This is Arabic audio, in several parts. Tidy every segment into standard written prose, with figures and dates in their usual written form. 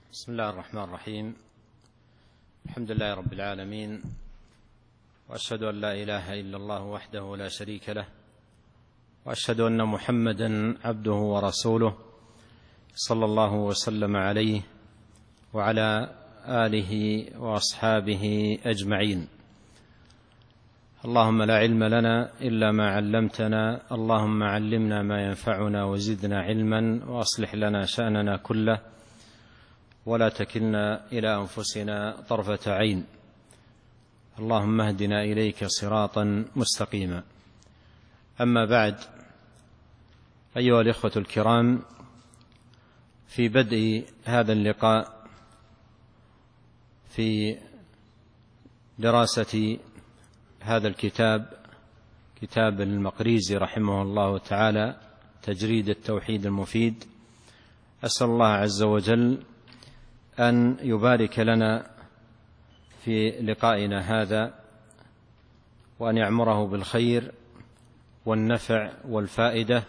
بسم الله الرحمن الرحيم. الحمد لله رب العالمين، وأشهد أن لا إله إلا الله وحده لا شريك له، وأشهد أن محمدا عبده ورسوله صلى الله وسلم عليه وعلى آله وأصحابه أجمعين. اللهم لا علم لنا إلا ما علمتنا، اللهم علمنا ما ينفعنا وزدنا علما، وأصلح لنا شأننا كله ولا تكلنا إلى أنفسنا طرفة عين. اللهم اهدنا إليك صراطا مستقيما. أما بعد، أيها الإخوة الكرام، في بدء هذا اللقاء في دراسة هذا الكتاب، كتاب المقريزي رحمه الله تعالى، تجريد التوحيد المفيد، أسأل الله عز وجل أن يبارك لنا في لقائنا هذا، وأن يعمره بالخير والنفع والفائدة،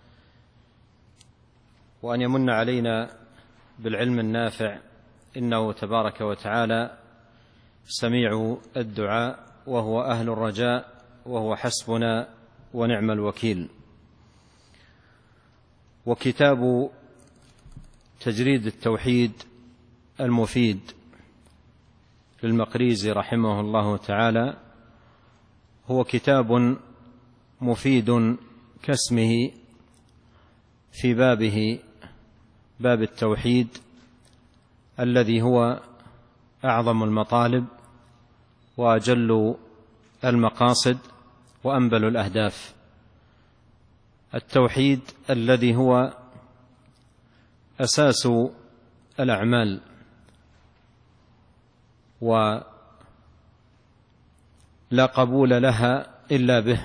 وأن يمن علينا بالعلم النافع، إنه تبارك وتعالى سميع الدعاء، وهو أهل الرجاء، وهو حسبنا ونعم الوكيل. وكتاب تجريد التوحيد المفيد للمقريزي رحمه الله تعالى هو كتاب مفيد كاسمه في بابه، باب التوحيد، الذي هو أعظم المطالب وأجل المقاصد وأنبل الأهداف. التوحيد الذي هو أساس الأعمال ولا قبول لها إلا به.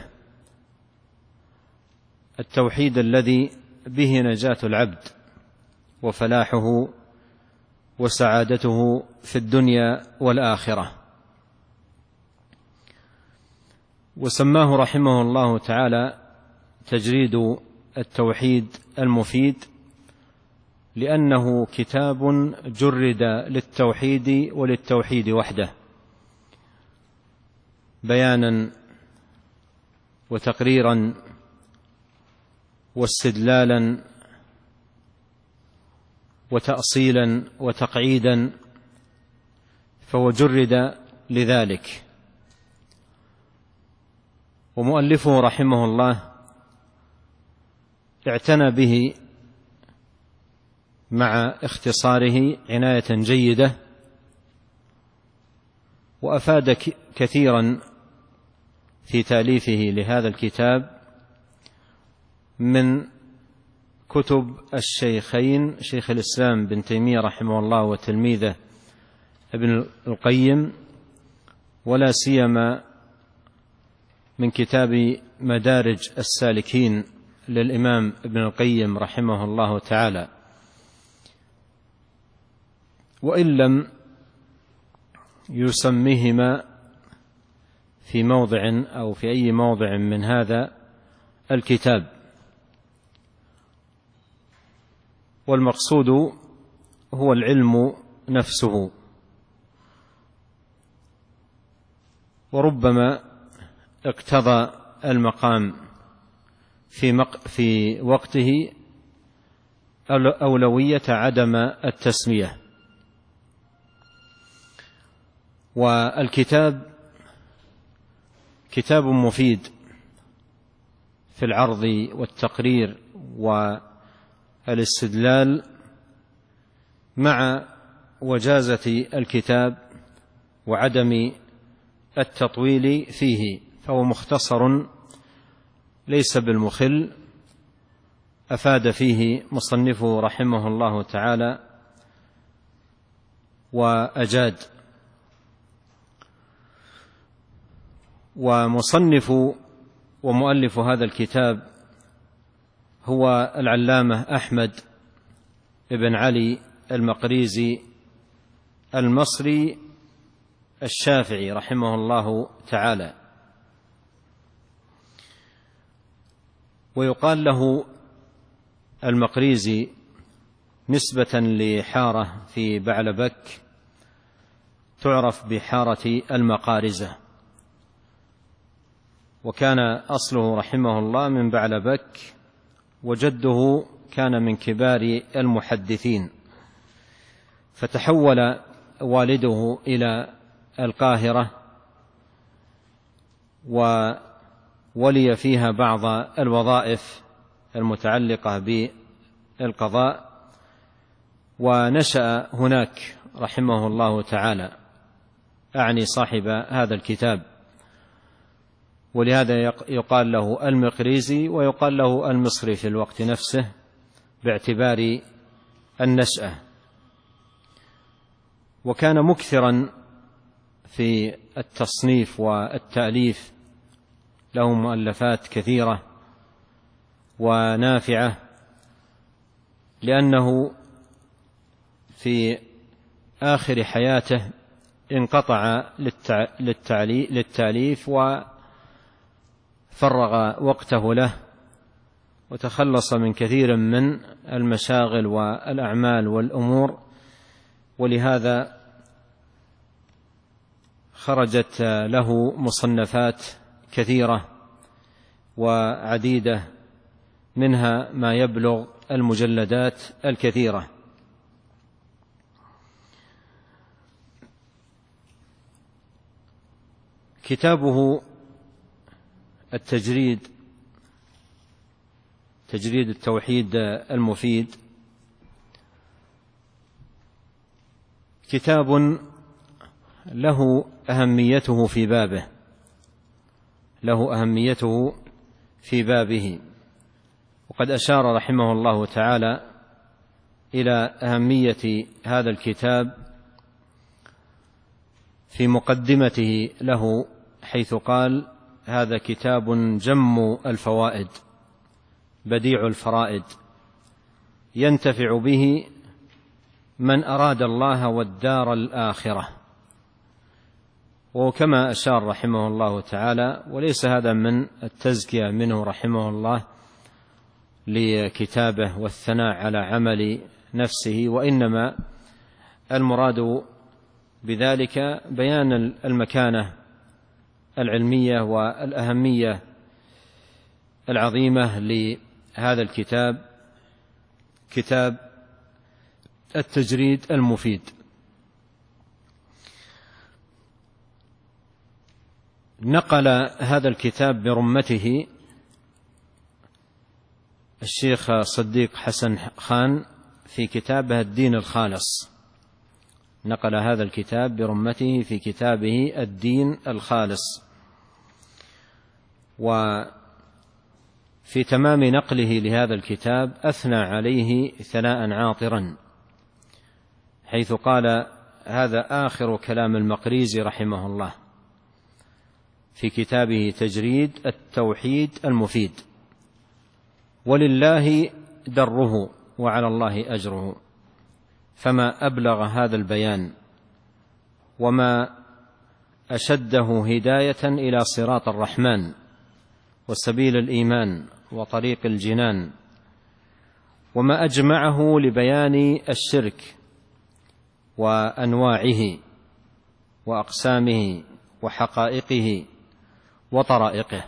التوحيد الذي به نجاة العبد وفلاحه وسعادته في الدنيا والآخرة. وسماه رحمه الله تعالى تجريد التوحيد المفيد، لأنه كتاب جرد للتوحيد وللتوحيد وحده، بيانا وتقريرا واستدلالا وتأصيلا وتقعيدا، فهو جرد لذلك. ومؤلفه رحمه الله اعتنى به مع اختصاره عناية جيدة، وأفاد كثيرا في تأليفه لهذا الكتاب من كتب الشيخين، شيخ الإسلام بن تيمية رحمه الله وتلميذه ابن القيم، ولا سيما من كتاب مدارج السالكين للإمام ابن القيم رحمه الله تعالى. وإن لم يسميهما في موضع أو في أي موضع من هذا الكتاب. والمقصود هو العلم نفسه. وربما اقتضى المقام في وقته أولوية عدم التسمية. والكتاب كتاب مفيد في العرض والتقرير والاستدلال، مع وجازة الكتاب وعدم التطويل فيه، فهو مختصر ليس بالمخل، أفاد فيه مصنفه رحمه الله تعالى وأجاد. ومصنف ومؤلف هذا الكتاب هو العلامة أحمد بن علي المقريزي المصري الشافعي رحمه الله تعالى. ويقال له المقريزي نسبة لحارة في بعلبك تعرف بحارة المقارزة، وكان أصله رحمه الله من بعلبك، وجده كان من كبار المحدثين، فتحول والده إلى القاهرة وولي فيها بعض الوظائف المتعلقة بالقضاء، ونشأ هناك رحمه الله تعالى، أعني صاحب هذا الكتاب، ولهذا يقال له المقريزي ويقال له المصري في الوقت نفسه باعتبار النشأة. وكان مكثرا في التصنيف والتأليف، له مؤلفات كثيرة ونافعة، لأنه في آخر حياته انقطع للتأليف وفرغ وقته له، وتخلص من كثير من المشاغل والأعمال والأمور، ولهذا خرجت له مصنفات كثيرة وعديدة، منها ما يبلغ المجلدات الكثيرة. كتابه التجريد، تجريد التوحيد المفيد، كتاب له أهميته في بابه، له أهميته في بابه، وقد أشار رحمه الله تعالى إلى أهمية هذا الكتاب في مقدمته له، حيث قال: هذا كتاب جم الفوائد بديع الفرائد، ينتفع به من أراد الله والدار الآخرة. وكما أشار رحمه الله تعالى، وليس هذا من التزكية منه رحمه الله لكتابه والثناء على عمل نفسه، وإنما المراد بذلك بيان المكانة العلمية والأهمية العظيمة لهذا الكتاب، كتاب التجريد المفيد. نقل هذا الكتاب برمته الشيخ صديق حسن خان في كتابه الدين الخالص، نقل هذا الكتاب برمته في كتابه الدين الخالص، وفي تمام نقله لهذا الكتاب أثنى عليه ثناء عاطرا، حيث قال: هذا آخر كلام المقريزي رحمه الله في كتابه تجريد التوحيد المفيد، ولله دره وعلى الله أجره، فما أبلغ هذا البيان وما أشده هداية إلى صراط الرحمن وسبيل الإيمان وطريق الجنان، وما أجمعه لبيان الشرك وأنواعه وأقسامه وحقائقه وطرائقه،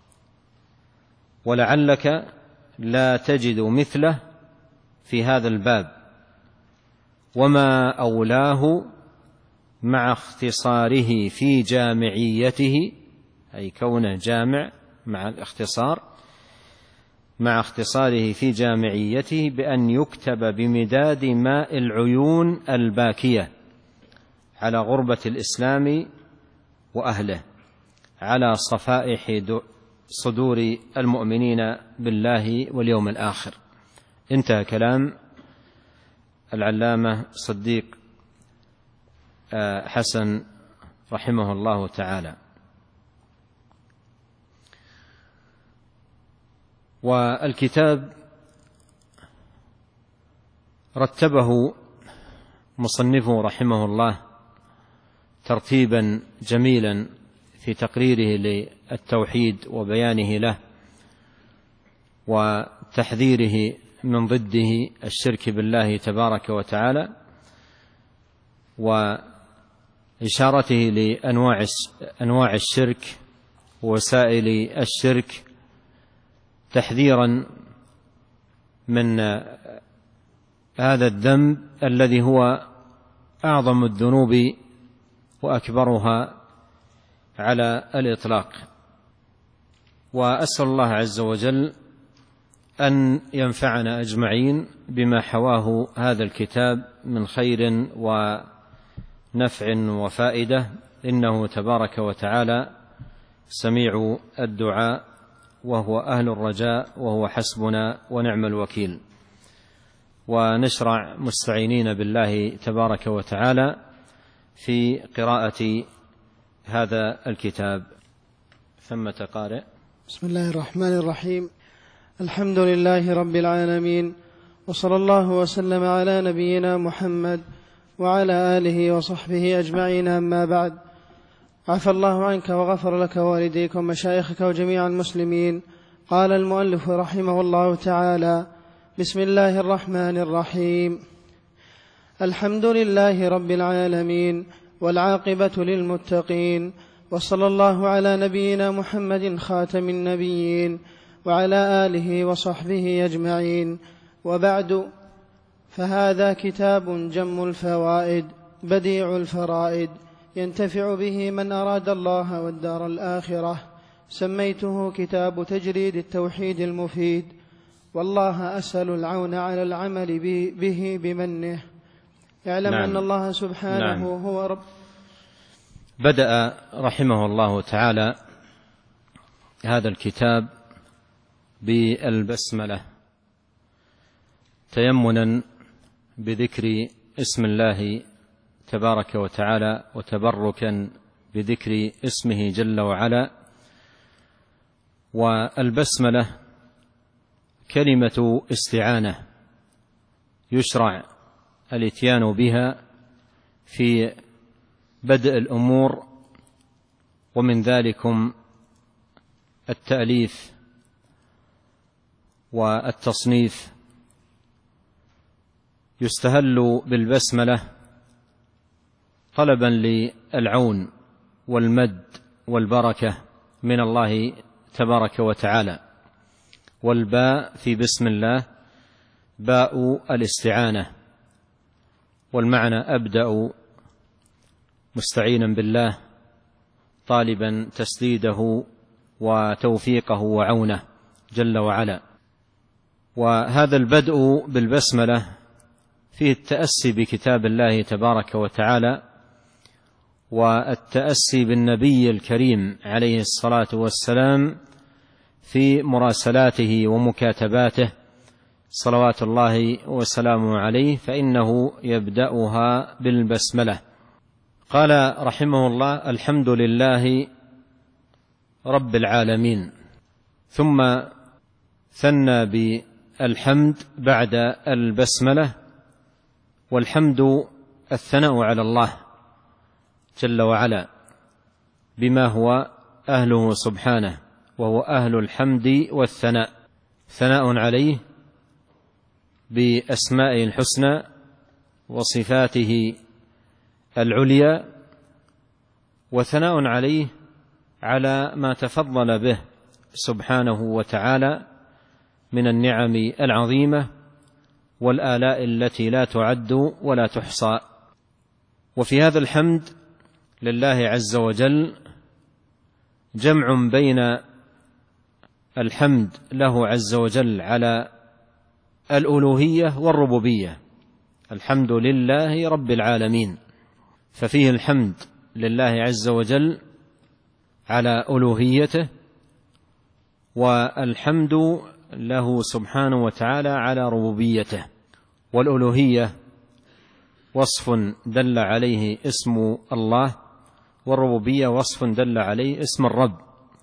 ولعلك لا تجد مثله في هذا الباب، وما أولاه مع اختصاره في جامعيته، أي كونه جامع مع الاختصار، مع اختصاره في جامعيته، بأن يكتب بمداد ماء العيون الباكية على غربة الإسلام وأهله، على صفائح صدور المؤمنين بالله واليوم الآخر. انتهى كلام العلامة صديق حسن رحمه الله تعالى. والكتاب رتبه مصنفه رحمه الله ترتيبا جميلا في تقريره للتوحيد وبيانه له وتحذيره من ضده الشرك بالله تبارك وتعالى، وإشارته لأنواع الشرك ووسائل الشرك، تحذيرا من هذا الذنب الذي هو أعظم الذنوب وأكبرها على الإطلاق. وأسأل الله عز وجل أن ينفعنا أجمعين بما حواه هذا الكتاب من خير ونفع وفائدة، إنه تبارك وتعالى سميع الدعاء وهو أهل الرجاء وهو حسبنا ونعم الوكيل. ونشرع مستعينين بالله تبارك وتعالى في قراءة هذا الكتاب. ثمة قارئ. بسم الله الرحمن الرحيم. الحمد لله رب العالمين، وصلى الله وسلم على نبينا محمد وعلى آله وصحبه أجمعين، أما بعد. عفى الله عنك وغفر لك والديك ومشايخك وجميع المسلمين. قال المؤلف رحمه الله تعالى: بسم الله الرحمن الرحيم. الحمد لله رب العالمين، والعاقبة للمتقين، وصلى الله على نبينا محمد خاتم النبيين وعلى آله وصحبه أجمعين، وبعد، فهذا كتاب جم الفوائد بديع الفرائد، ينتفع به من أراد الله والدار الآخرة. سميته كتاب تجريد التوحيد المفيد، والله أسأل العون على العمل به بمنه. يعلم أن الله سبحانه هو رب. بدأ رحمه الله تعالى هذا الكتاب بالبسملة، تيمنا بذكر اسم الله تبارك وتعالى وتبركا بذكر اسمه جل وعلا. والبسملة كلمة استعانة يشرع الاتيان بها في بدء الأمور، ومن ذلكم التأليف والتصنيف. يستهل بالبسملة طلبا للعون والمد والبركة من الله تبارك وتعالى. والباء في بسم الله باء الاستعانة، والمعنى أبدأ مستعينا بالله طالبا تسديده وتوفيقه وعونه جل وعلا. وهذا البدء بالبسملة فيه التأسي بكتاب الله تبارك وتعالى، والتأسي بالنبي الكريم عليه الصلاة والسلام في مراسلاته ومكاتباته صلوات الله وسلامه عليه، فإنه يبدأها بالبسملة. قال رحمه الله: الحمد لله رب العالمين. ثم ثنى بالحمد بعد البسملة، والحمد الثناء على الله جل وعلا بما هو أهله سبحانه، وهو أهل الحمد والثناء، ثناء عليه بأسمائه الحسنى وصفاته العليا، وثناء عليه على ما تفضل به سبحانه وتعالى من النعم العظيمة والآلاء التي لا تعد ولا تحصى. وفي هذا الحمد لله عز وجل جمع بين الحمد له عز وجل على الألوهية والربوبية. الحمد لله رب العالمين، ففيه الحمد لله عز وجل على ألوهيته، والحمد له سبحانه وتعالى على ربوبيته. والألوهية وصف دل عليه اسم الله، والربوبية وصف دل عليه اسم الرب.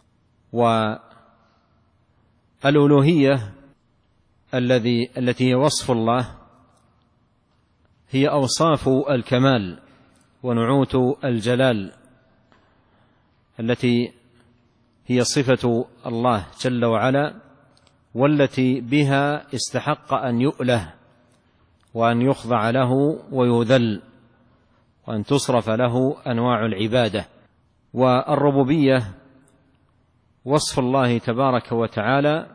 والألوهية التي هي وصف الله هي أوصاف الكمال ونعوت الجلال التي هي صفة الله جل وعلا، والتي بها استحق أن يؤله وأن يخضع له ويذل وأن تصرف له أنواع العبادة. والربوبية وصف الله تبارك وتعالى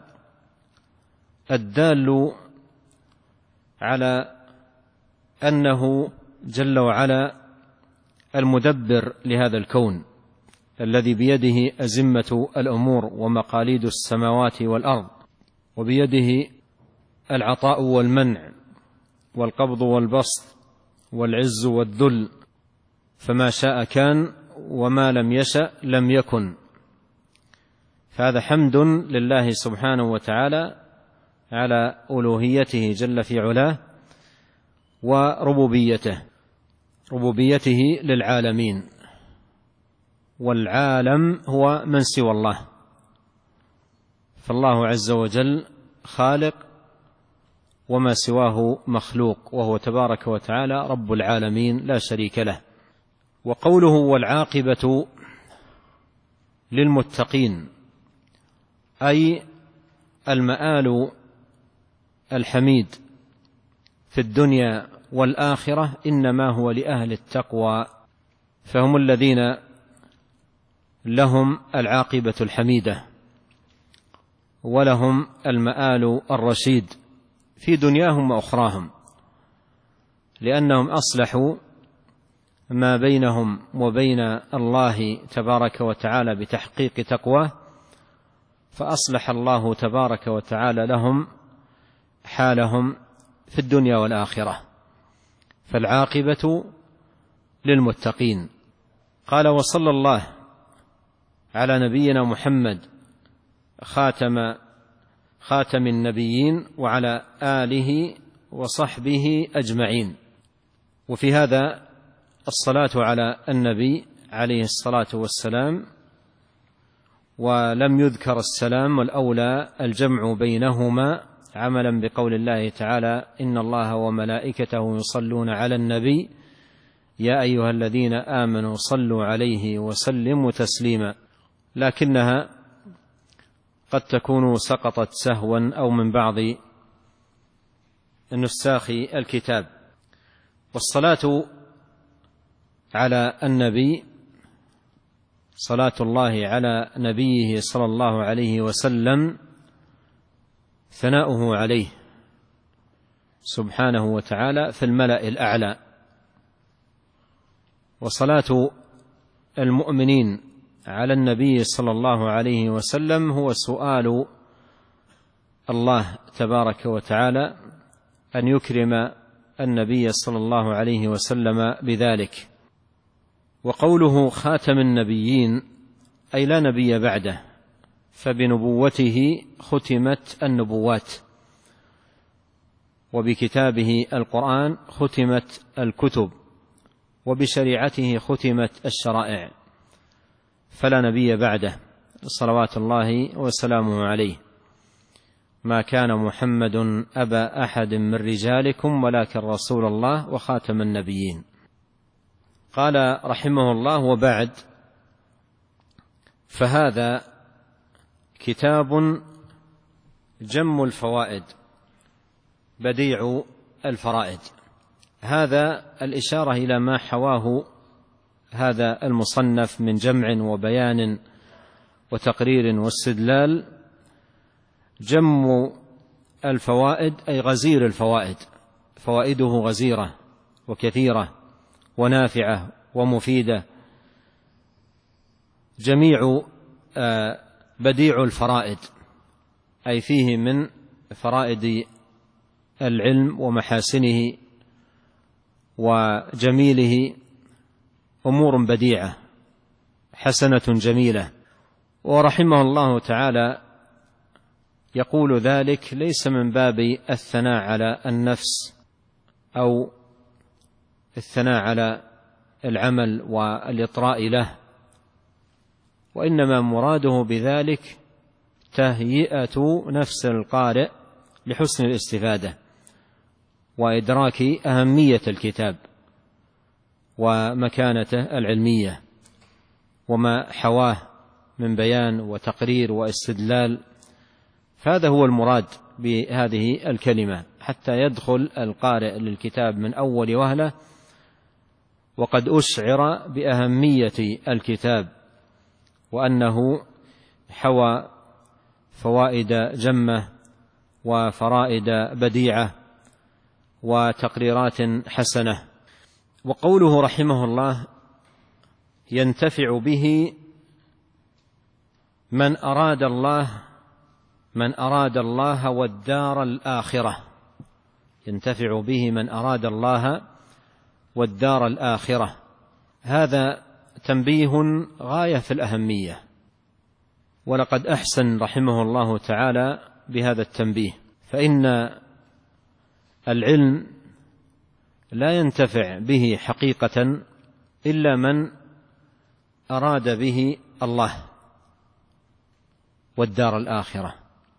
الدال على أنه جل وعلا المدبر لهذا الكون الذي بيده أزمة الأمور ومقاليد السماوات والأرض، وبيده العطاء والمنع والقبض والبسط والعز والذل، فما شاء كان وما لم يشأ لم يكن. فهذا حمد لله سبحانه وتعالى على ألوهيته جل في علاه وربوبيته للعالمين، والعالم هو من سوى الله، فالله عز وجل خالق وما سواه مخلوق، وهو تبارك وتعالى رب العالمين لا شريك له. وقوله والعاقبة للمتقين أي المآل الحميد في الدنيا والآخرة إنما هو لأهل التقوى، فهم الذين لهم العاقبة الحميدة ولهم المآل الرشيد في دنياهم وأخراهم، لأنهم أصلحوا ما بينهم وبين الله تبارك وتعالى بتحقيق تقواه، فأصلح الله تبارك وتعالى لهم حالهم في الدنيا والآخرة، فالعاقبة للمتقين. قال وصلى الله على نبينا محمد خاتم النبيين وعلى آله وصحبه أجمعين. وفي هذا الصلاة على النبي عليه الصلاة والسلام، ولم يذكر السلام، والأولى الجمع بينهما عملا بقول الله تعالى إن الله وملائكته يصلون على النبي يا أيها الذين آمنوا صلوا عليه وسلموا تسليما، لكنها قد تكون سقطت سهوا أو من بعض نساخ الكتاب. والصلاة على النبي صلاة الله على نبيه صلى الله عليه وسلم ثناؤه عليه سبحانه وتعالى في الملأ الأعلى، وصلاة المؤمنين على النبي صلى الله عليه وسلم هو سؤال الله تبارك وتعالى أن يكرم النبي صلى الله عليه وسلم بذلك. وقوله خاتم النبيين أي لا نبي بعده، فبنبوته ختمت النبوات، وبكتابه القرآن ختمت الكتب، وبشريعته ختمت الشرائع، فلا نبي بعده صلوات الله وسلامه عليه. ما كان محمد أبا أحد من رجالكم ولكن رسول الله وخاتم النبيين. قال رحمه الله وبعد، فهذا كتاب جم الفوائد بديع الفرائد. هذا الإشارة إلى ما حواه هذا المصنف من جمع وبيان وتقرير واستدلال. جم الفوائد أي غزير الفوائد، فوائده غزيرة وكثيرة ونافعة ومفيدة. جميع بديع الفرائد أي فيه من فرائد العلم ومحاسنه وجميله أمور بديعة حسنة جميلة. ورحمه الله تعالى يقول ذلك ليس من باب الثناء على النفس أو الثناء على العمل والإطراء له، وإنما مراده بذلك تهيئة نفس القارئ لحسن الاستفادة وإدراك أهمية الكتاب ومكانته العلمية وما حواه من بيان وتقرير واستدلال فهذا هو المراد بهذه الكلمة، حتى يدخل القارئ للكتاب من أول وهلة وقد أشعر بأهمية الكتاب، وأنه حوى فوائد جمة وفرائد بديعة وتقريرات حسنة. وقوله رحمه الله ينتفع به من أراد الله والدار الآخرة، ينتفع به من أراد الله والدار الآخرة. هذا تنبيه غاية في الأهمية، ولقد أحسن رحمه الله تعالى بهذا التنبيه، فإن العلم لا ينتفع به حقيقة إلا من أراد به الله والدار الآخرة،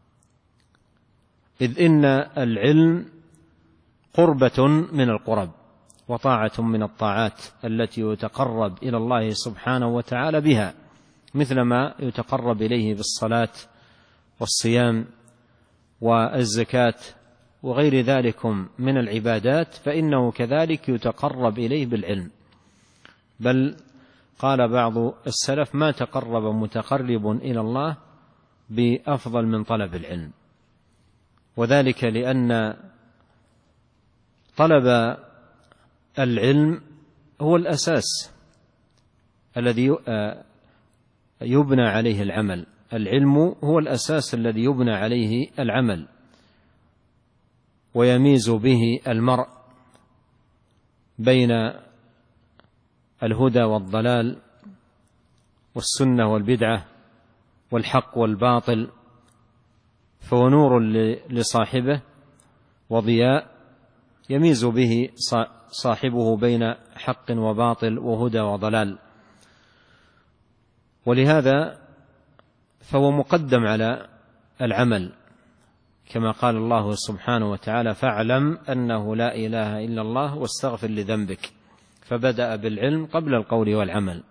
إذ إن العلم قربة من القرب وطاعة من الطاعات التي يتقرب إلى الله سبحانه وتعالى بها، مثلما يتقرب إليه بالصلاة والصيام والزكاة وغير ذلك من العبادات، فإنه كذلك يتقرب إليه بالعلم. بل قال بعض السلف ما تقرب متقرب إلى الله بأفضل من طلب العلم، وذلك لأن طلب العلم هو الأساس الذي يبنى عليه العمل. العلم هو الأساس الذي يبنى عليه العمل، ويميز به المرء بين الهدى والضلال والسنة والبدعة والحق والباطل، فهو نور لصاحبه وضياء يميز به صاحبه بين حق وباطل وهدى وضلال، ولهذا فهو مقدم على العمل، كما قال الله سبحانه وتعالى فاعلم أنه لا إله إلا الله واستغفر لذنبك، فبدأ بالعلم قبل القول والعمل.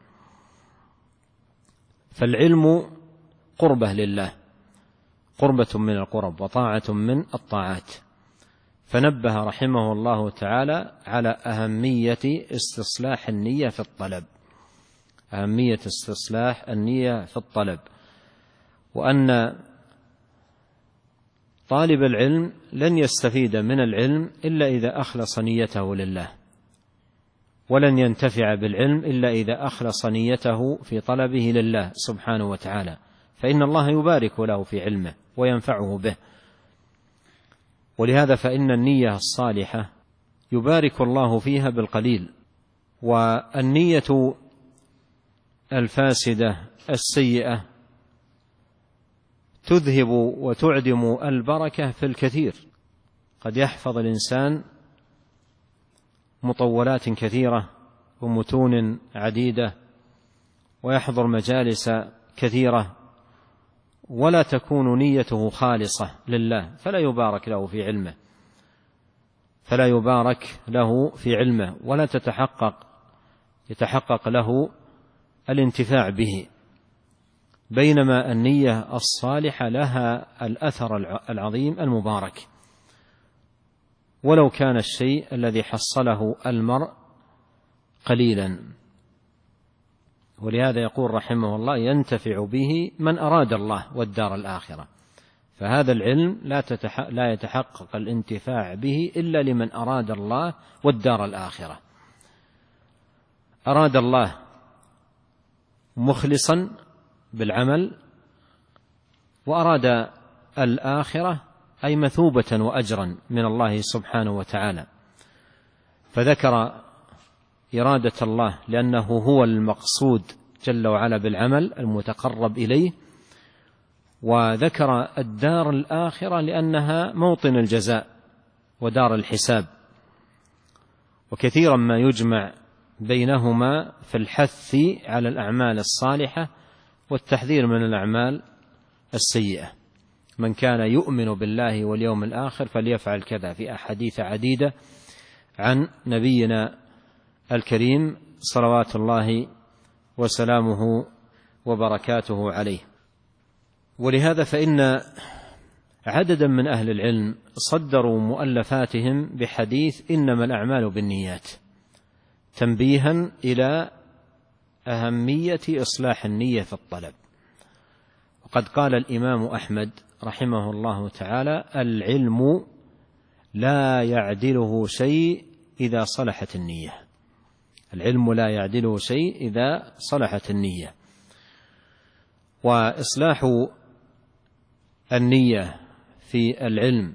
فالعلم قربة لله، قربة من القرب وطاعة من الطاعات، فنبه رحمه الله تعالى على أهمية استصلاح النية في الطلب، أهمية استصلاح النية في الطلب، وأن طالب العلم لن يستفيد من العلم إلا إذا أخلص نيته لله، ولن ينتفع بالعلم إلا إذا أخلص نيته في طلبه لله سبحانه وتعالى، فإن الله يبارك له في علمه وينفعه به. ولهذا فإن النية الصالحة يبارك الله فيها بالقليل، والنية الفاسدة السيئة تذهب وتعدم البركة في الكثير. قد يحفظ الإنسان مطولات كثيرة ومتون عديدة ويحضر مجالس كثيرة، ولا تكون نيته خالصة لله، فلا يبارك له في علمه، فلا يبارك له في علمه، ولا يتحقق له الانتفاع به. بينما النية الصالحة لها الأثر العظيم المبارك، ولو كان الشيء الذي حصله المرء قليلا. ولهذا يقول رحمه الله ينتفع به من أراد الله والدار الآخرة، فهذا العلم لا يتحقق الانتفاع به إلا لمن أراد الله والدار الآخرة. أراد الله مخلصا بالعمل، وأراد الآخرة أي مثوبة وأجرا من الله سبحانه وتعالى، فذكر إرادة الله لأنه هو المقصود جل وعلا بالعمل المتقرب إليه، وذكر الدار الآخرة لأنها موطن الجزاء ودار الحساب. وكثيرا ما يجمع بينهما في الحث على الأعمال الصالحة والتحذير من الأعمال السيئة. من كان يؤمن بالله واليوم الآخر فليفعل كذا، في أحاديث عديدة عن نبينا الكريم صلوات الله وسلامه وبركاته عليه. ولهذا فإن عددا من أهل العلم صدروا مؤلفاتهم بحديث إنما الأعمال بالنيات، تنبيها إلى أهمية إصلاح النية في الطلب. وقد قال الإمام أحمد رحمه الله تعالى: العلم لا يعدله شيء إذا صلحت النية. العلم لا يعدله شيء إذا صلحت النية. وإصلاح النية في العلم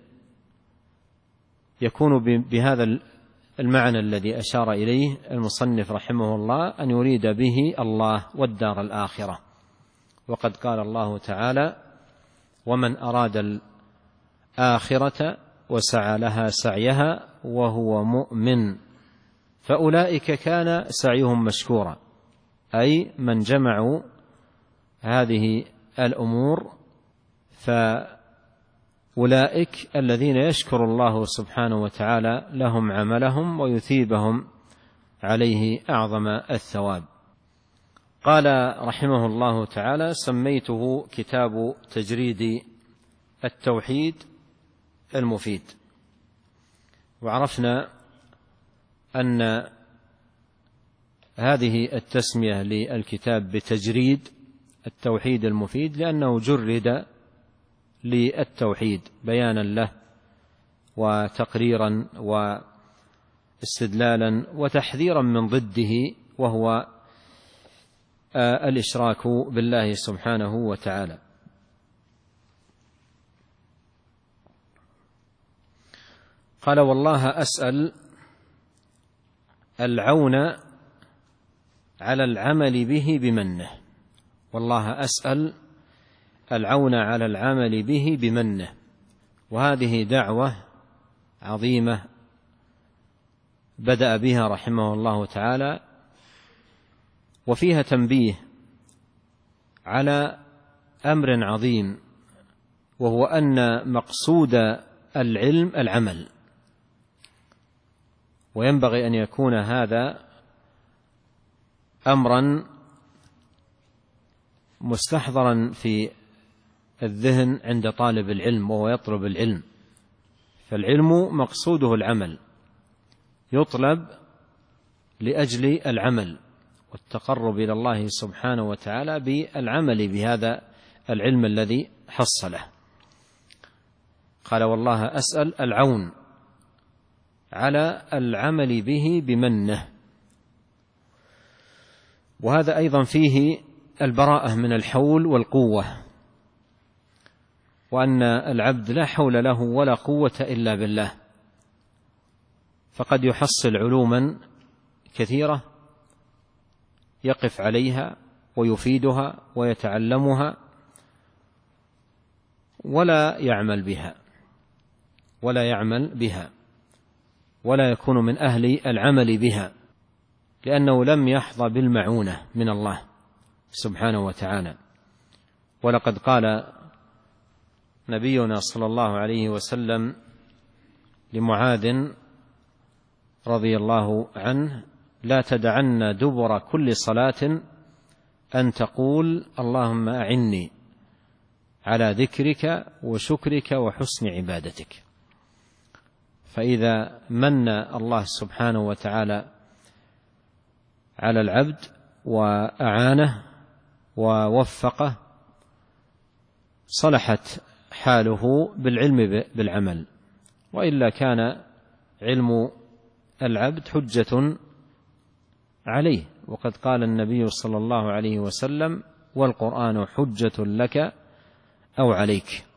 يكون بهذا المعنى الذي أشار إليه المصنف رحمه الله، أن يريد به الله والدار الآخرة. وقد قال الله تعالى: ومن أراد الآخرة وسعى لها سعيها وهو مؤمن فأولئك كان سعيهم مشكورا، أي من جمعوا هذه الأمور فأولئك الذين يشكر الله سبحانه وتعالى لهم عملهم ويثيبهم عليه أعظم الثواب. قال رحمه الله تعالى: سميته كتاب تجريد التوحيد المفيد. وعرفنا أن هذه التسمية للكتاب بتجريد التوحيد المفيد لأنه جرد للتوحيد بيانا له وتقريرا واستدلالا وتحذيرا من ضده، وهو الإشراك بالله سبحانه وتعالى. قال: والله أسأل العون على العمل به بمنه. والله أسأل العون على العمل به بمنه. وهذه دعوة عظيمة بدأ بها رحمه الله تعالى، وفيها تنبيه على أمر عظيم، وهو أن مقصود العلم العمل، وينبغي أن يكون هذا أمرا مستحضرا في الذهن عند طالب العلم وهو يطلب العلم. فالعلم مقصوده العمل، يطلب لأجل العمل والتقرب إلى الله سبحانه وتعالى بالعمل بهذا العلم الذي حصله. قال: والله أسأل العون على العمل به بمنه. وهذا أيضا فيه البراءة من الحول والقوة، وأن العبد لا حول له ولا قوة إلا بالله، فقد يحصل علوما كثيرة يقف عليها ويفيدها ويتعلمها ولا يعمل بها ولا يكون من أهل العمل بها، لأنه لم يحظى بالمعونة من الله سبحانه وتعالى. ولقد قال نبينا صلى الله عليه وسلم لمعاذ رضي الله عنه: لا تدعن دبر كل صلاة أن تقول اللهم أعني على ذكرك وشكرك وحسن عبادتك. فإذا من الله سبحانه وتعالى على العبد وأعانه ووفقه صلحت حاله بالعلم بالعمل، وإلا كان علم العبد حجة عليه. وقد قال النبي صلى الله عليه وسلم: والقرآن حجة لك أو عليك.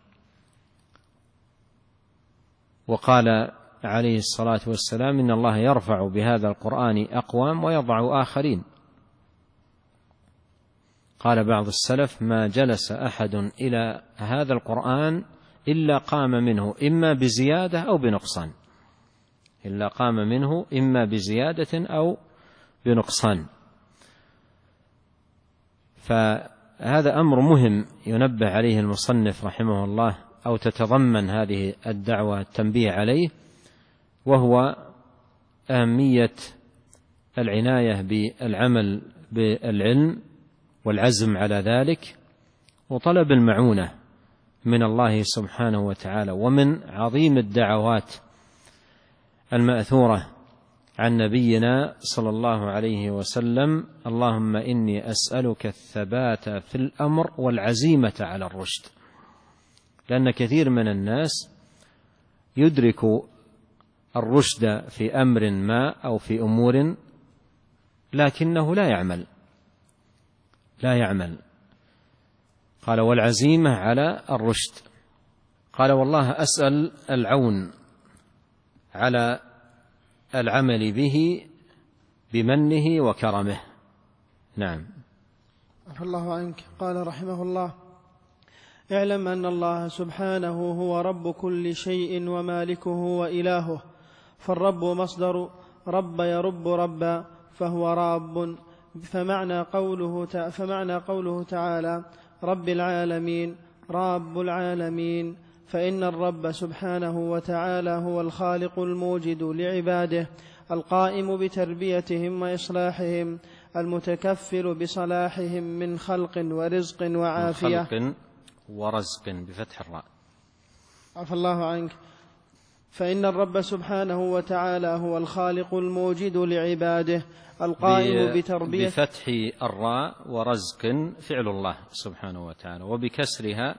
وقال عليه الصلاة والسلام: إن الله يرفع بهذا القرآن أقوام ويضع آخرين. قال بعض السلف: ما جلس أحد إلى هذا القرآن إلا قام منه إما بزيادة أو بنقصان. فهذا أمر مهم ينبه عليه المصنف رحمه الله، أو تتضمن هذه الدعوة التنبيه عليه، وهو أهمية العناية بالعمل بالعلم والعزم على ذلك، وطلب المعونة من الله سبحانه وتعالى. ومن عظيم الدعوات المأثورة عن نبينا صلى الله عليه وسلم: اللهم إني أسألك الثبات في الأمر والعزيمة على الرشد. لأن كثير من الناس يدرك الرشد في أمر ما أو في أمور، لكنه لا يعمل. قال: والعزيمة على الرشد. قال: والله أسأل العون على العمل به بمنه وكرمه. نعم. عفى الله عنك. قال رحمه الله: اعلم أن الله سبحانه هو رب كل شيء ومالكه وإلهه، فالرب مصدر رب يرب ربا، فهو راب. فمعنى قوله تعالى رب العالمين رب العالمين، فإن الرب سبحانه وتعالى هو الخالق الموجد لعباده، القائم بتربيتهم وإصلاحهم، المتكفل بصلاحهم من خلق ورزق وعافية. خلق ورزق بفتح الراء. عفى الله عنك. فإن الرب سبحانه وتعالى هو الخالق الموجد لعباده، القائم بفتح الراء ورزق فعل الله سبحانه وتعالى، وبكسرها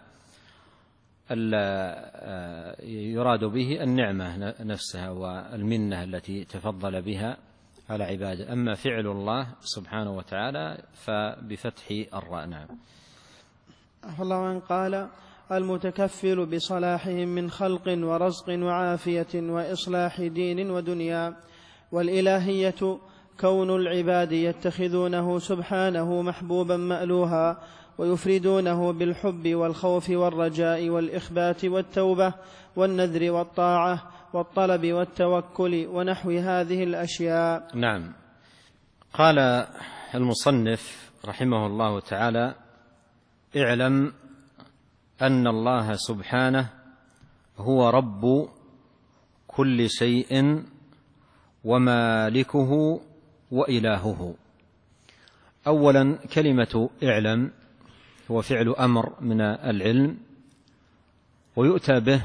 يراد به النعمة نفسها والمنة التي تفضل بها على عباده. أما فعل الله سبحانه وتعالى فبفتح الراء. نعم. الله عنه. قال: المتكفل بصلاحهم من خلق ورزق وعافية وإصلاح دين ودنيا. والإلهية كون العباد يتخذونه سبحانه محبوبا مألوها، ويفردونه بالحب والخوف والرجاء والإخبات والتوبة والنذر والطاعة والطلب والتوكل ونحو هذه الأشياء. نعم. قال المصنف رحمه الله تعالى: اعلم أن الله سبحانه هو رب كل شيء ومالكه وإلهه. أولا، كلمة اعلم هو فعل أمر من العلم، ويؤتى به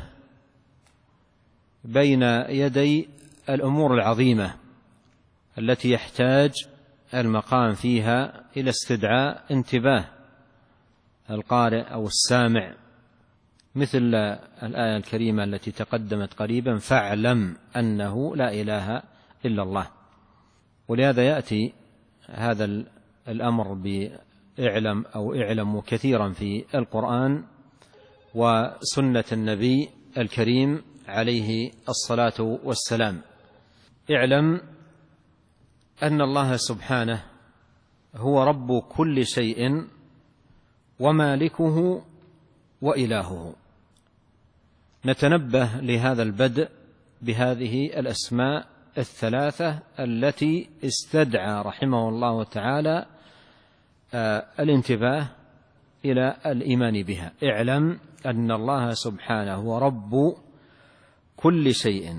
بين يدي الأمور العظيمة التي يحتاج المقام فيها إلى استدعاء انتباه القارئ أو السامع، مثل الآية الكريمة التي تقدمت قريبا: فاعلم أنه لا إله إلا الله. ولهذا يأتي هذا الأمر بإعلم أو اعلم كثيرا في القرآن وسنة النبي الكريم عليه الصلاة والسلام. اعلم أن الله سبحانه هو رب كل شيء ومالكه وإلهه. نتنبه لهذا البدء بهذه الأسماء الثلاثة التي استدعى رحمه الله تعالى الانتباه إلى الإيمان بها. اعلم أن الله سبحانه هو رب كل شيء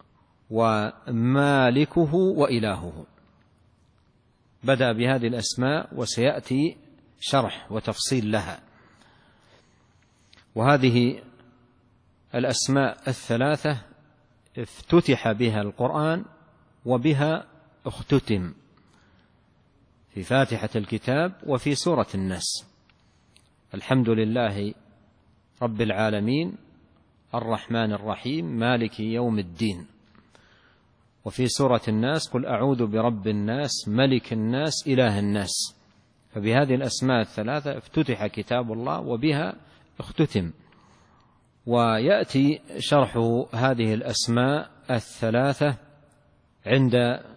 ومالكه وإلهه. بدأ بهذه الأسماء وسيأتي شرح وتفصيل لها. وهذه الأسماء الثلاثة افتتح بها القرآن وبها اختتم في فاتحة الكتاب وفي سورة الناس: الحمد لله رب العالمين الرحمن الرحيم مالك يوم الدين. وفي سورة الناس: قل أعوذ برب الناس ملك الناس إله الناس. فبهذه الأسماء الثلاثة افتتح كتاب الله وبها اختتم. ويأتي شرح هذه الأسماء الثلاثة عند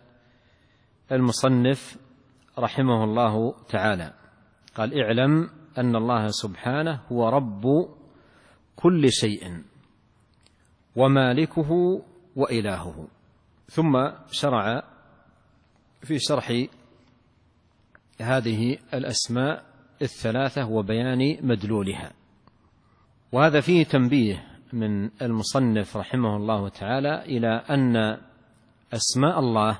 المصنف رحمه الله تعالى. قال: اعلم أن الله سبحانه هو رب كل شيء ومالكه وإلهه. ثم شرع في شرح هذه الأسماء الثلاثة وبيان مدلولها. وهذا فيه تنبيه من المصنف رحمه الله تعالى إلى أن أسماء الله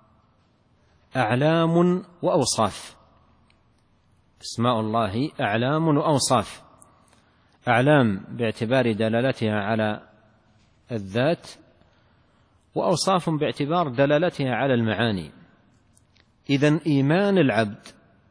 أعلام وأوصاف. أسماء الله أعلام وأوصاف. أعلام باعتبار دلالتها على الذات، وأوصاف باعتبار دلالتها على المعاني. إذن إيمان العبد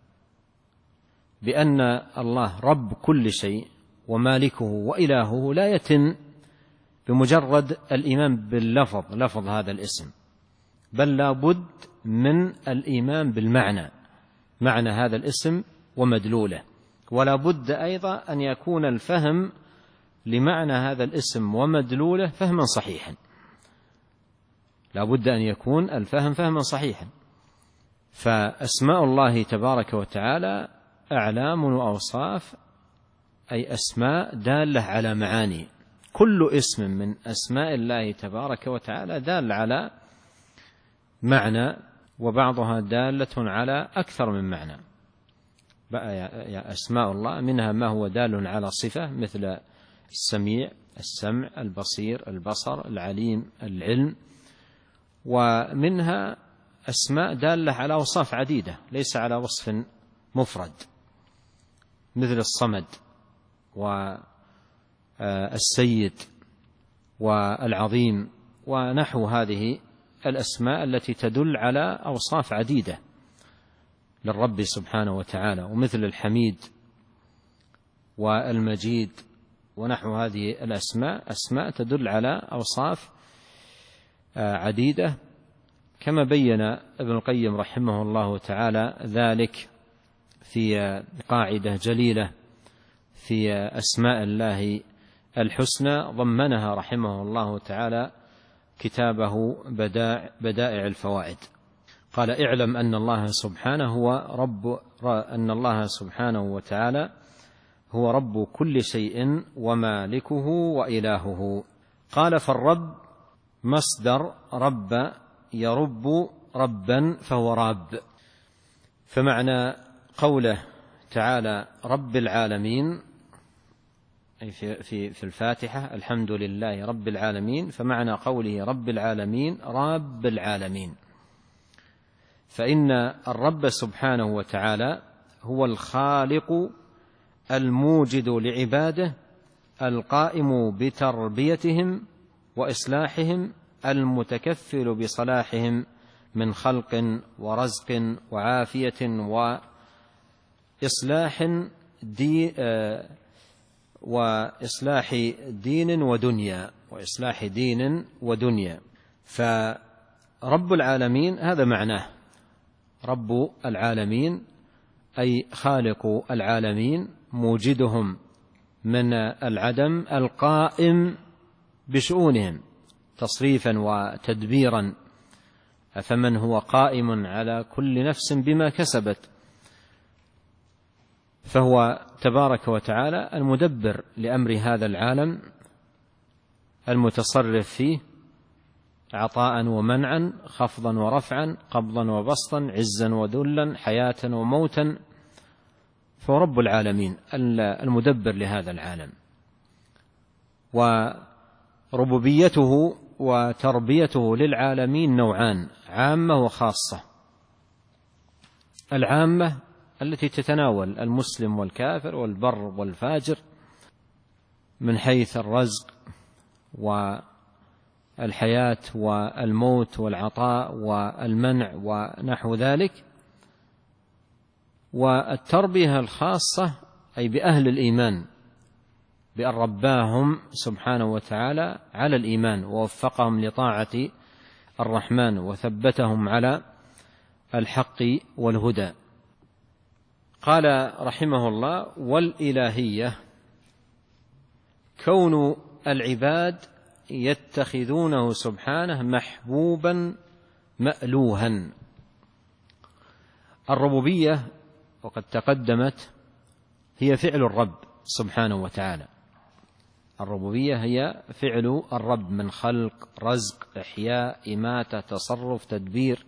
بأن الله رب كل شيء ومالكه وإلهه لا يتم بمجرد الإيمان باللفظ، لفظ هذا الاسم، بل لا بد من الإيمان بالمعنى، معنى هذا الاسم ومدلوله. ولا بد أيضا أن يكون الفهم لمعنى هذا الاسم ومدلوله فهما صحيحا، لا بد أن يكون الفهم فهما صحيحا. فأسماء الله تبارك وتعالى أعلام وأوصاف، أي أسماء دالة على معاني. كل اسم من أسماء الله تبارك وتعالى دال على معنى، وبعضها دالة على أكثر من معنى. يا أسماء الله منها ما هو دال على صفة، مثل السميع، السمع، البصير، البصر، العليم، العلم. ومنها أسماء دالة على أوصاف عديدة ليس على وصف مفرد، مثل الصمد والسيد والعظيم ونحو هذه الأسماء التي تدل على أوصاف عديدة للرب سبحانه وتعالى، ومثل الحميد والمجيد ونحو هذه الأسماء، أسماء تدل على أوصاف عديدة، كما بين ابن القيم رحمه الله تعالى ذلك في قاعدة جليلة في أسماء الله الحسنى ضمنها رحمه الله تعالى كتابه بدائع الفوائد. قال: اعلم أن الله سبحانه وتعالى هو رب كل شيء ومالكه وإلهه. قال: فالرب مصدر رب يرب ربا فهو راب. فمعنى قوله تعالى رب العالمين أي في الفاتحة الحمد لله رب العالمين، فمعنى قوله رب العالمين راب العالمين، فإن الرب سبحانه وتعالى هو الخالق الموجد لعباده، القائم بتربيتهم وإصلاحهم، المتكفل بصلاحهم من خلق ورزق وعافية وإصلاح دين ودنيا. فرب العالمين هذا معناه، رب العالمين أي خالق العالمين، موجدهم من العدم، القائم بشؤونهم تصريفا وتدبيرا. فمن هو قائم على كل نفس بما كسبت، فهو تبارك وتعالى المدبر لأمر هذا العالم، المتصرف فيه عطاء ومنعا، خفضا ورفعا، قبضا وبسطا، عزا وذلا، حياة وموتا. فهو رب العالمين المدبر لهذا العالم. وربوبيته وتربيته للعالمين نوعان: عامة وخاصة. العامة التي تتناول المسلم والكافر والبر والفاجر من حيث الرزق والحياة والموت والعطاء والمنع ونحو ذلك. والتربية الخاصة أي بأهل الإيمان، بأن رباهم سبحانه وتعالى على الإيمان ووفقهم لطاعة الرحمن وثبتهم على الحق والهدى. قال رحمه الله: والإلهية كون العباد يتخذونه سبحانه محبوبا مألوها. الربوبية وقد تقدمت هي فعل الرب سبحانه وتعالى. الربوبية هي فعل الرب من خلق، رزق، إحياء، إماتة، تصرف، تدبير.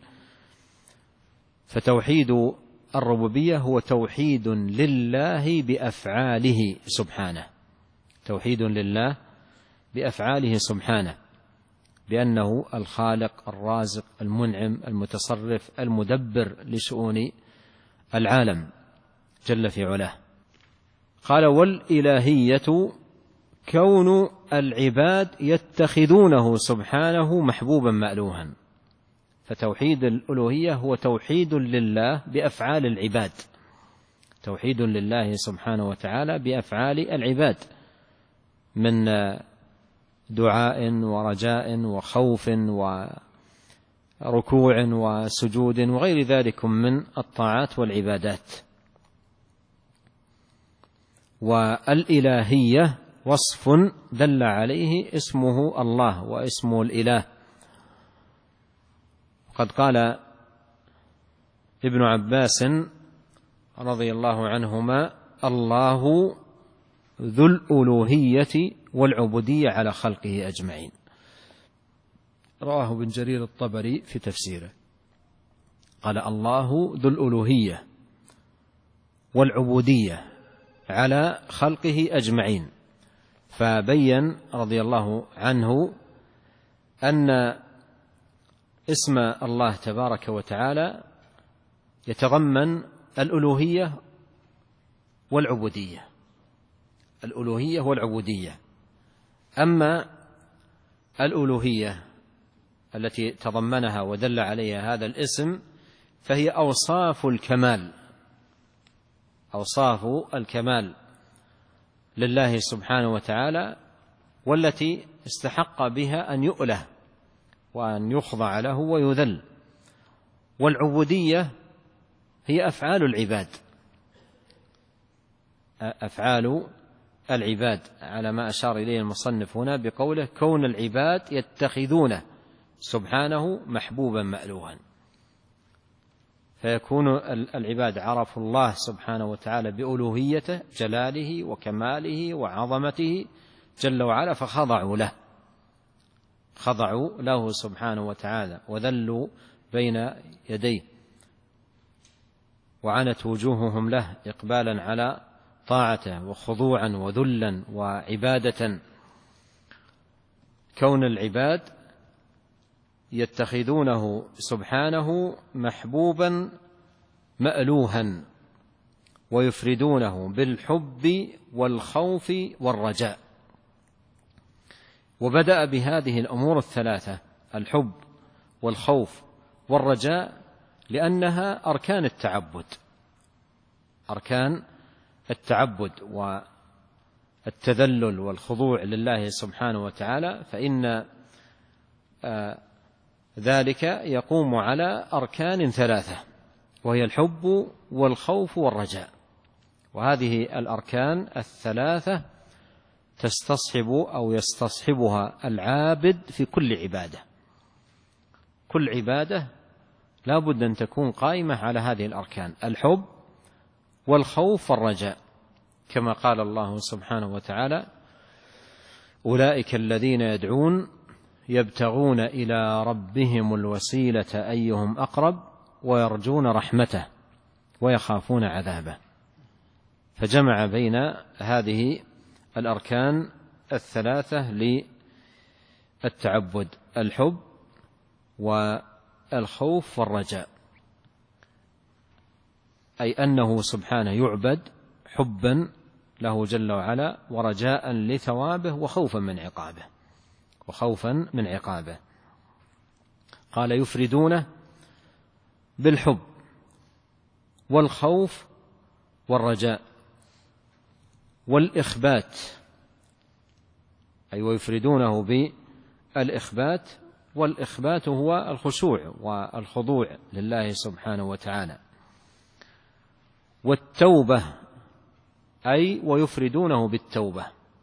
فتوحيد الربوبية هو توحيد لله بأفعاله سبحانه، توحيد لله بأفعاله سبحانه، بأنه الخالق، الرازق، المنعم، المتصرف، المدبر لشؤون العالم جل في علاه. قال: والإلهية كون العباد يتخذونه سبحانه محبوبا مألوها. فتوحيد الألوهية هو توحيد لله بأفعال العباد، توحيد لله سبحانه وتعالى بأفعال العباد من دعاء ورجاء وخوف وركوع وسجود وغير ذلك من الطاعات والعبادات. والإلهية وصف دل عليه اسمه الله واسمه الإله. قد قال ابن عباس رضي الله عنهما: الله ذو الألوهية والعبودية على خلقه أجمعين. رواه ابن جرير الطبري في تفسيره، قال: الله ذو الألوهية والعبودية على خلقه أجمعين. فبين رضي الله عنه أن اسم الله تبارك وتعالى يتضمن الألوهية والعبودية، الألوهية والعبودية. أما الألوهية التي تضمنها ودل عليها هذا الاسم فهي أوصاف الكمال، أوصاف الكمال لله سبحانه وتعالى، والتي استحق بها أن يؤله وأن يخضع له ويذل. والعبودية هي أفعال العباد، أفعال العباد، على ما أشار إليه المصنف هنا بقوله: كون العباد يتخذونه سبحانه محبوبا مألوها. فيكون العباد عرفوا الله سبحانه وتعالى بألوهيته، جلاله وكماله وعظمته جل وعلا، فخضعوا له، خضعوا له سبحانه وتعالى وذلوا بين يديه، وعنت وجوههم له إقبالا على طاعته وخضوعا وذلا وعبادة. كون العباد يتخذونه سبحانه محبوبا مألوها ويفردونه بالحب والخوف والرجاء. وبدأ بهذه الأمور الثلاثة: الحب والخوف والرجاء، لأنها أركان التعبد، أركان التعبد والتذلل والخضوع لله سبحانه وتعالى، فإن ذلك يقوم على أركان ثلاثة، وهي الحب والخوف والرجاء. وهذه الأركان الثلاثة تستصحب أو يستصحبها العابد في كل عبادة. كل عبادة لا بد أن تكون قائمة على هذه الأركان: الحب والخوف والرجاء، كما قال الله سبحانه وتعالى: أولئك الذين يدعون يبتغون إلى ربهم الوسيلة أيهم أقرب ويرجون رحمته ويخافون عذابه. فجمع بين هذه الأركان الثلاثة للتعبد: الحب والخوف والرجاء، أي أنه سبحانه يعبد حبا له جل وعلا، ورجاء لثوابه، وخوفا من عقابه، وخوفا من عقابه. قال: يفردونه بالحب والخوف والرجاء والإخبات، أي ويفردونه بالإخبات، والإخبات هو الخشوع والخضوع لله سبحانه وتعالى. والتوبة، أي ويفردونه بالتوبة،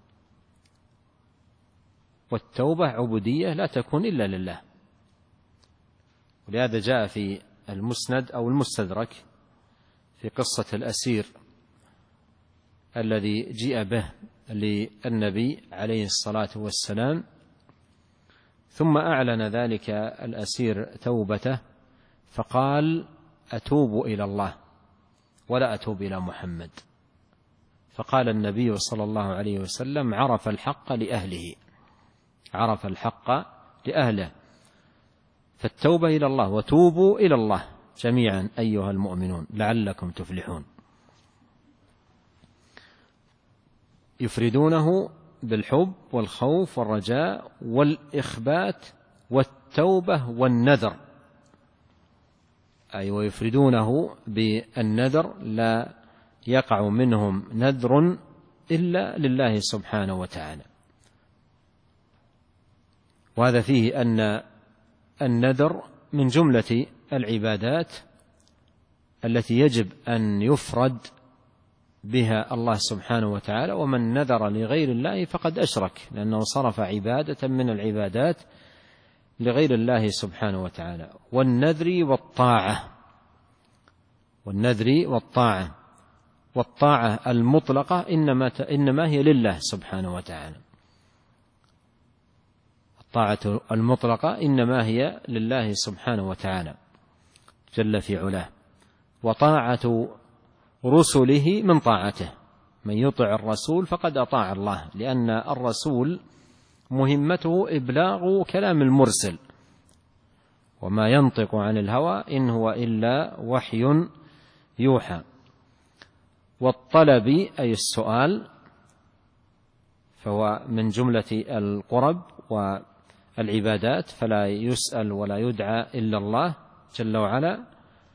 والتوبة عبودية لا تكون إلا لله. ولهذا جاء في المسند أو المستدرك في قصة الأسير الذي جيء به للنبي عليه الصلاة والسلام، ثم أعلن ذلك الأسير توبته، فقال: أتوب إلى الله ولا أتوب إلى محمد. فقال النبي صلى الله عليه وسلم: عرف الحق لأهله، عرف الحق لأهله. فالتوبة إلى الله، وتوبوا إلى الله جميعا أيها المؤمنون لعلكم تفلحون. يفردونه بالحب والخوف والرجاء والإخبات والتوبة والنذر، أي ويفردونه بالنذر، لا يقع منهم نذر إلا لله سبحانه وتعالى. وهذا فيه أن النذر من جملة العبادات التي يجب أن يفرد بها الله سبحانه وتعالى، ومن نذر لغير الله فقد أشرك، لأنه صرف عبادة من العبادات لغير الله سبحانه وتعالى. والنذر والطاعة والطاعة المطلقة إنما هي لله سبحانه وتعالى. الطاعة المطلقة إنما هي لله سبحانه وتعالى جل في علاه. وطاعة رسله من طاعته، من يطع الرسول فقد أطاع الله، لأن الرسول مهمته إبلاغ كلام المرسل، وما ينطق عن الهوى إن هو إلا وحي يوحى. والطلب أي السؤال فهو من جملة القرب والعبادات، فلا يسأل ولا يدعى إلا الله جل وعلا.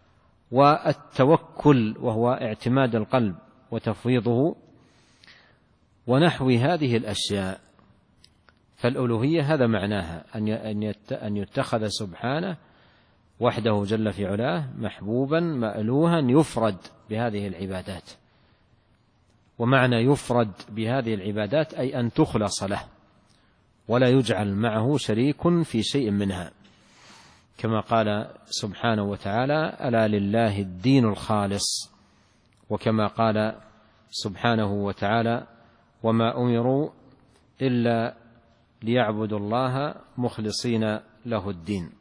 والتوكل وهو اعتماد القلب وتفويضه ونحو هذه الأشياء. فالألوهية هذا معناها، أن يتخذ سبحانه وحده جل في علاه محبوبا مألوها يفرد بهذه العبادات. ومعنى يفرد بهذه العبادات أي أن تخلص له ولا يجعل معه شريك في شيء منها، كما قال سبحانه وتعالى: ألا لله الدين الخالص. وكما قال سبحانه وتعالى: وما أمروا إلا ليعبدوا الله مخلصين له الدين.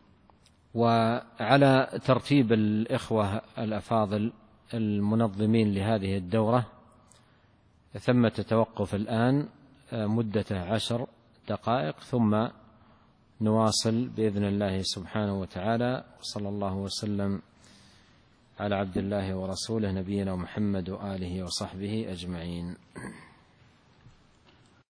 وعلى ترتيب الإخوة الأفاضل المنظمين لهذه الدورة ثمة توقف الآن مدة 10 دقائق، ثم نواصل بإذن الله سبحانه وتعالى. صلى الله وسلم على عبد الله ورسوله نبينا محمد وآله وصحبه أجمعين.